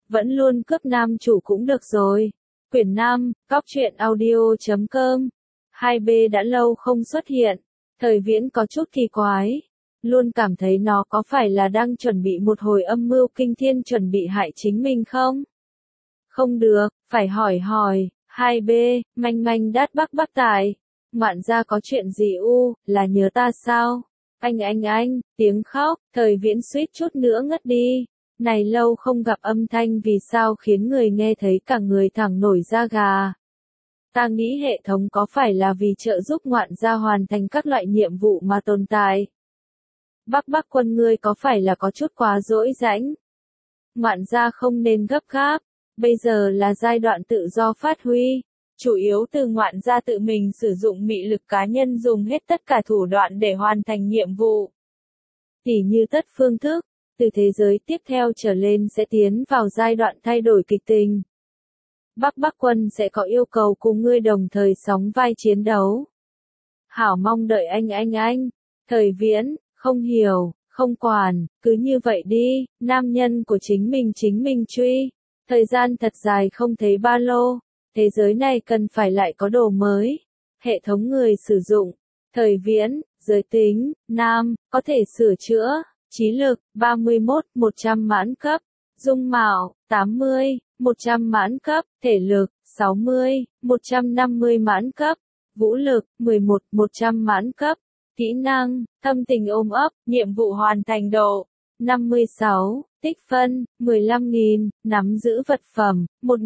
vẫn luôn cướp nam chủ cũng được rồi. Quyển 5, Góc truyện audio.com. 2B đã lâu không xuất hiện. Thời Viễn có chút kỳ quái. Luôn cảm thấy nó có phải là đang chuẩn bị một hồi âm mưu kinh thiên chuẩn bị hại chính mình không? Không được, phải hỏi. 2B, manh manh đát bắc bắc tài. Ngoạn gia có chuyện gì là nhớ ta sao? Anh, tiếng khóc, Thời Viễn suýt chút nữa ngất đi. Này lâu không gặp âm thanh vì sao khiến người nghe thấy cả người thẳng nổi da gà. Ta nghĩ hệ thống có phải là vì trợ giúp ngoạn gia hoàn thành các loại nhiệm vụ mà tồn tại. Bắc quân ngươi có phải là có chút quá dỗi rãnh? Ngoạn gia không nên gấp gáp, bây giờ là giai đoạn tự do phát huy. Chủ yếu từ ngoạn gia tự mình sử dụng mị lực cá nhân dùng hết tất cả thủ đoạn để hoàn thành nhiệm vụ. Tỉ như tất phương thức, từ thế giới tiếp theo trở lên sẽ tiến vào giai đoạn thay đổi kịch tình. Bắc quân sẽ có yêu cầu cùng ngươi đồng thời sóng vai chiến đấu. Hảo mong đợi anh. Thời Viễn, không hiểu, không quản, cứ như vậy đi, nam nhân của chính mình truy. Thời gian thật dài không thấy ba lô. Thế giới này cần phải lại có đồ mới. Hệ thống người sử dụng. Thời Viễn, giới tính, nam, có thể sửa chữa. Trí lực, 31, 100 mãn cấp. Dung mạo, 80, 100 mãn cấp. Thể lực, 60, 150 mãn cấp. Vũ lực, 11, 100 mãn cấp. Kỹ năng, thâm tình ôm ấp, nhiệm vụ hoàn thành độ. 56, tích phân, 15.000, nắm giữ vật phẩm,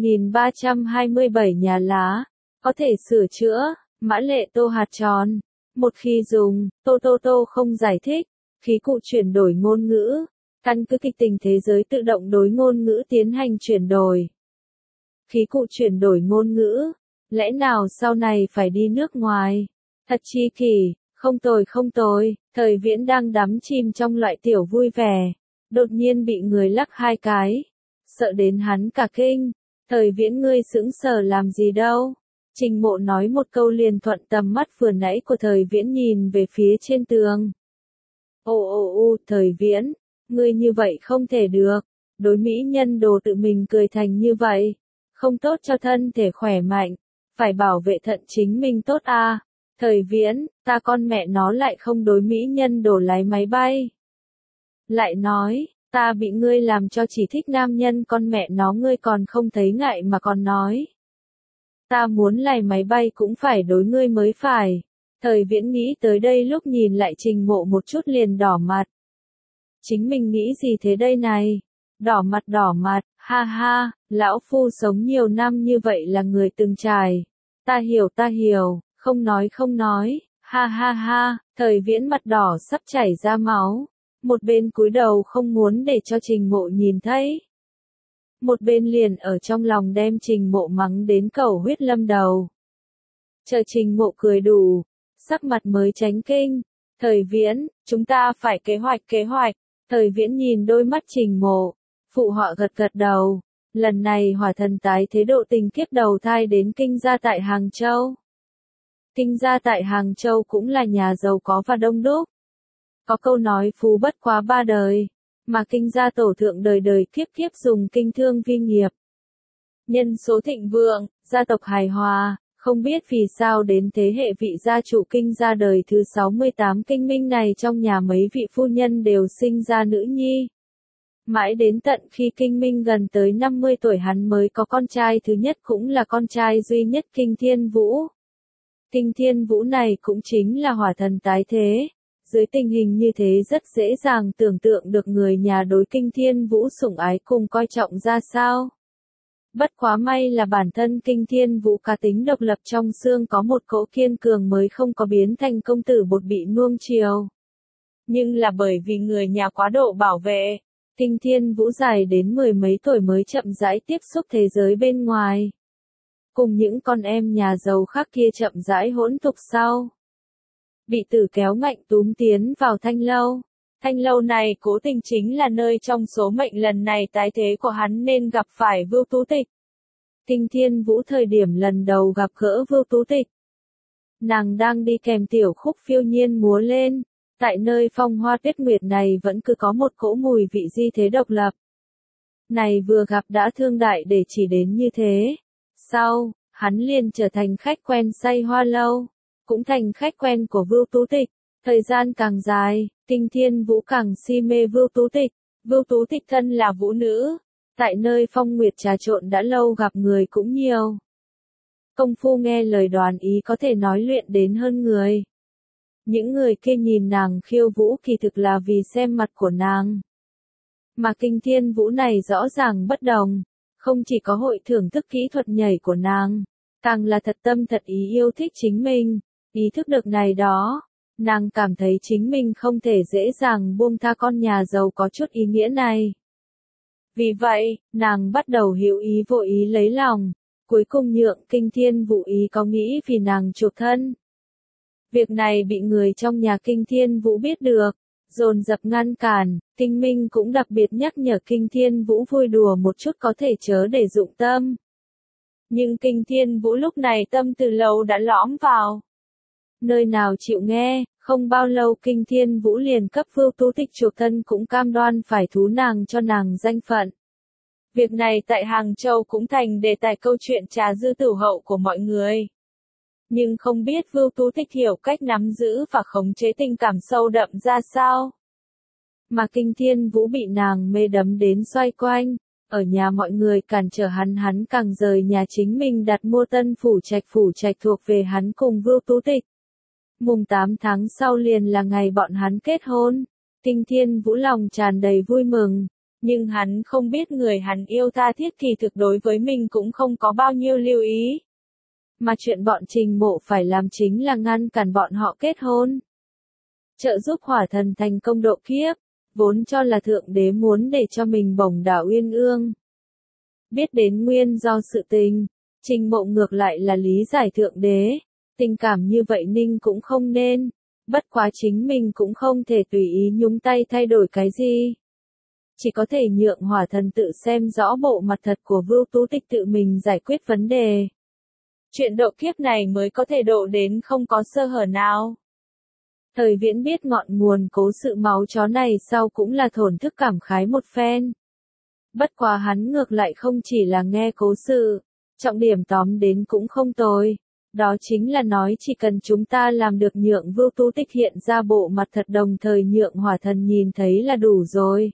1.327 nhà lá, có thể sửa chữa, mã lệ tô hạt tròn. Một khi dùng, tô không giải thích, khí cụ chuyển đổi ngôn ngữ, căn cứ kịch tình thế giới tự động đối ngôn ngữ tiến hành chuyển đổi. Khí cụ chuyển đổi ngôn ngữ, lẽ nào sau này phải đi nước ngoài? Thật chi kỷ. Không tồi, Thời Viễn đang đắm chìm trong loại tiểu vui vẻ. Đột nhiên bị người lắc hai cái. Sợ đến hắn cả kinh. Thời Viễn ngươi sững sờ làm gì đâu. Trình Mộ nói một câu liền thuận tầm mắt vừa nãy của Thời Viễn nhìn về phía trên tường. Thời Viễn, ngươi như vậy không thể được. Đối mỹ nhân đồ tự mình cười thành như vậy. Không tốt cho thân thể khỏe mạnh. Phải bảo vệ thận chính mình tốt à. Thời Viễn, ta con mẹ nó lại không đối mỹ nhân đồ lái máy bay. Lại nói, ta bị ngươi làm cho chỉ thích nam nhân con mẹ nó ngươi còn không thấy ngại mà còn nói. Ta muốn lái máy bay cũng phải đối ngươi mới phải. Thời Viễn nghĩ tới đây lúc nhìn lại Trình Mộ một chút liền đỏ mặt. Chính mình nghĩ gì thế đây này? Đỏ mặt, ha, lão phu sống nhiều năm như vậy là người từng trải. Ta hiểu. Không nói, ha, Thời Viễn mặt đỏ sắp chảy ra máu. Một bên cúi đầu không muốn để cho Trình Mộ nhìn thấy. Một bên liền ở trong lòng đem Trình Mộ mắng đến cầu huyết lâm đầu. Chờ Trình Mộ cười đủ, sắc mặt mới tránh kinh. Thời Viễn, chúng ta phải kế hoạch. Thời Viễn nhìn đôi mắt Trình Mộ, phụ họa gật đầu. Lần này hỏa thần tái thế độ tình kiếp đầu thai đến kinh gia tại Hàng Châu. Kinh gia tại Hàng Châu cũng là nhà giàu có và đông đúc. Có câu nói phú bất quá ba đời, mà kinh gia tổ thượng đời đời kiếp kiếp dùng kinh thương vi nghiệp. Nhân số thịnh vượng, gia tộc hài hòa, không biết vì sao đến thế hệ vị gia chủ kinh gia đời thứ 68 kinh minh này trong nhà mấy vị phu nhân đều sinh ra nữ nhi. Mãi đến tận khi kinh minh gần tới 50 tuổi hắn mới có con trai thứ nhất cũng là con trai duy nhất Kinh Thiên Vũ. Kinh Thiên Vũ này cũng chính là hỏa thần tái thế. Dưới tình hình như thế rất dễ dàng tưởng tượng được người nhà đối Kinh Thiên Vũ sủng ái cùng coi trọng ra sao. Bất quá may là bản thân Kinh Thiên Vũ cá tính độc lập trong xương có một cỗ kiên cường mới không có biến thành công tử bột bị nuông chiều. Nhưng là bởi vì người nhà quá độ bảo vệ, Kinh Thiên Vũ dài đến 10 mấy tuổi mới chậm rãi tiếp xúc thế giới bên ngoài. Cùng những con em nhà giàu khác kia chậm rãi hỗn tục sau. Bị tử kéo ngạnh túm tiến vào thanh lâu. Thanh lâu này cố tình chính là nơi trong số mệnh lần này tái thế của hắn nên gặp phải Vưu Tú Tịch. Kinh Thiên Vũ thời điểm lần đầu gặp gỡ Vưu Tú Tịch. Nàng đang đi kèm tiểu khúc phiêu nhiên múa lên. Tại nơi phong hoa tuyết nguyệt này vẫn cứ có một cỗ mùi vị di thế độc lập. này vừa gặp đã thương đại để chỉ đến như thế. Sau, hắn liền trở thành khách quen say hoa lâu, cũng thành khách quen của Vưu Tú Tịch. Thời gian càng dài, Kinh Thiên Vũ càng si mê Vưu Tú Tịch. Vưu Tú Tịch thân là vũ nữ, tại nơi phong nguyệt trà trộn đã lâu gặp người cũng nhiều. Công phu nghe lời đoán ý có thể nói luyện đến hơn người. Những người kia nhìn nàng khiêu vũ kỳ thực là vì xem mặt của nàng. Mà Kinh Thiên Vũ này rõ ràng bất đồng, không chỉ có hội thưởng thức kỹ thuật nhảy của nàng, càng là thật tâm thật ý yêu thích chính mình, ý thức được này đó. Nàng cảm thấy chính mình không thể dễ dàng buông tha con nhà giàu có chút ý nghĩa này. Vì vậy, nàng bắt đầu hữu ý vô ý lấy lòng, cuối cùng nhượng Kinh Thiên Vũ ý có nghĩ vì nàng chuộc thân. Việc này bị người trong nhà Kinh Thiên Vũ biết được, dồn dập ngăn cản, Kinh Minh cũng đặc biệt nhắc nhở Kinh Thiên Vũ vui đùa một chút có thể chớ để dụng tâm. Nhưng Kinh Thiên Vũ lúc này tâm từ lâu đã lõm vào. Nơi nào chịu nghe, không bao lâu Kinh Thiên Vũ liền cấp Vưu Tú Tịch chuộc thân cũng cam đoan phải thú nàng cho nàng danh phận. Việc này tại Hàng Châu cũng thành đề tài câu chuyện trà dư tửu hậu của mọi người. Nhưng không biết Vưu Tú Tịch hiểu cách nắm giữ và khống chế tình cảm sâu đậm ra sao. Mà Kinh Thiên Vũ bị nàng mê đắm đến xoay quanh, ở nhà mọi người cản trở hắn càng rời nhà chính mình đặt mua tân phủ trạch thuộc về hắn cùng Vưu Tú Tịch. Mùng 8 tháng sau liền là ngày bọn hắn kết hôn, Kinh Thiên Vũ lòng tràn đầy vui mừng, nhưng hắn không biết người hắn yêu tha thiết kỳ thực đối với mình cũng không có bao nhiêu lưu ý. Mà chuyện bọn Trình Mộ phải làm chính là ngăn cản bọn họ kết hôn. Trợ giúp hỏa thần thành công độ kiếp, vốn cho là thượng đế muốn để cho mình bổng đảo uyên ương. Biết đến nguyên do sự tình, Trình Mộ ngược lại là lý giải thượng đế. Tình cảm như vậy Ninh cũng không nên, bất quá chính mình cũng không thể tùy ý nhúng tay thay đổi cái gì. Chỉ có thể nhượng hỏa thần tự xem rõ bộ mặt thật của Vưu Tú Tịch tự mình giải quyết vấn đề. Chuyện độ kiếp này mới có thể độ đến không có sơ hở nào. Thời Viễn biết ngọn nguồn cố sự máu chó này sau cũng là thổn thức cảm khái một phen. Bất quá hắn ngược lại không chỉ là nghe cố sự, trọng điểm tóm đến cũng không tồi. Đó chính là nói chỉ cần chúng ta làm được nhượng Vưu Tú Tịch hiện ra bộ mặt thật đồng thời nhượng hỏa thần nhìn thấy là đủ rồi.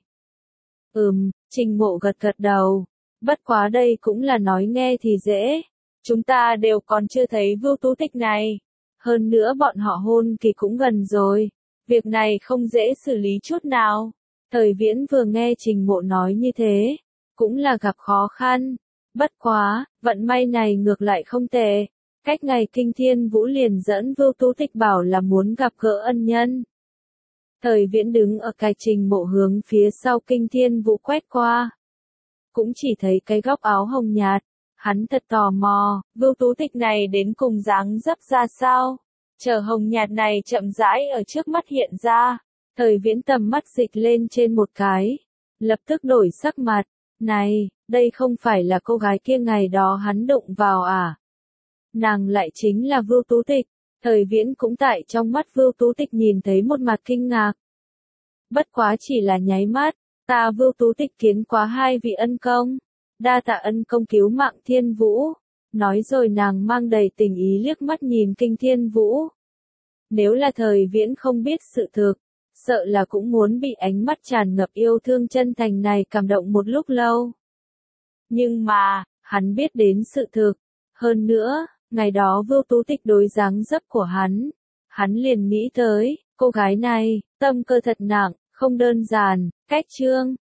Trình Mộ gật gật đầu. Bất quá đây cũng là nói nghe thì dễ. Chúng ta đều còn chưa thấy Vưu Tú Tịch này. Hơn nữa bọn họ hôn kỳ cũng gần rồi. Việc này không dễ xử lý chút nào. Thời Viễn vừa nghe Trình Mộ nói như thế, cũng là gặp khó khăn. Bất quá, vận may này ngược lại không tệ. Cách ngày Kinh Thiên Vũ liền dẫn Vưu Tú Tịch bảo là muốn gặp gỡ ân nhân. Thời Viễn đứng ở cái Trình Mộ hướng phía sau Kinh Thiên Vũ quét qua. Cũng chỉ thấy cái góc áo hồng nhạt. Hắn thật tò mò, Vưu Tú Tịch này đến cùng dáng dấp ra sao? Chờ hồng nhạt này chậm rãi ở trước mắt hiện ra. Thời Viễn tầm mắt dịch lên trên một cái. Lập tức đổi sắc mặt. Này, đây không phải là cô gái kia ngày đó hắn đụng vào à? Nàng lại chính là Vưu Tú Tịch. Thời Viễn cũng tại trong mắt Vưu Tú Tịch nhìn thấy một mặt kinh ngạc. Bất quá chỉ là nháy mắt, ta Vưu Tú Tịch kiến quá hai vị ân công. Đa tạ ân công cứu mạng Thiên Vũ. Nói rồi nàng mang đầy tình ý liếc mắt nhìn Kinh Thiên Vũ. Nếu là Thời Viễn không biết sự thực, sợ là cũng muốn bị ánh mắt tràn ngập yêu thương chân thành này cảm động một lúc lâu. Nhưng mà, hắn biết đến sự thực. Hơn nữa, ngày đó Vưu Tú Tịch đối dáng dấp của hắn liền nghĩ tới, cô gái này, tâm cơ thật nặng, không đơn giản, cách trương,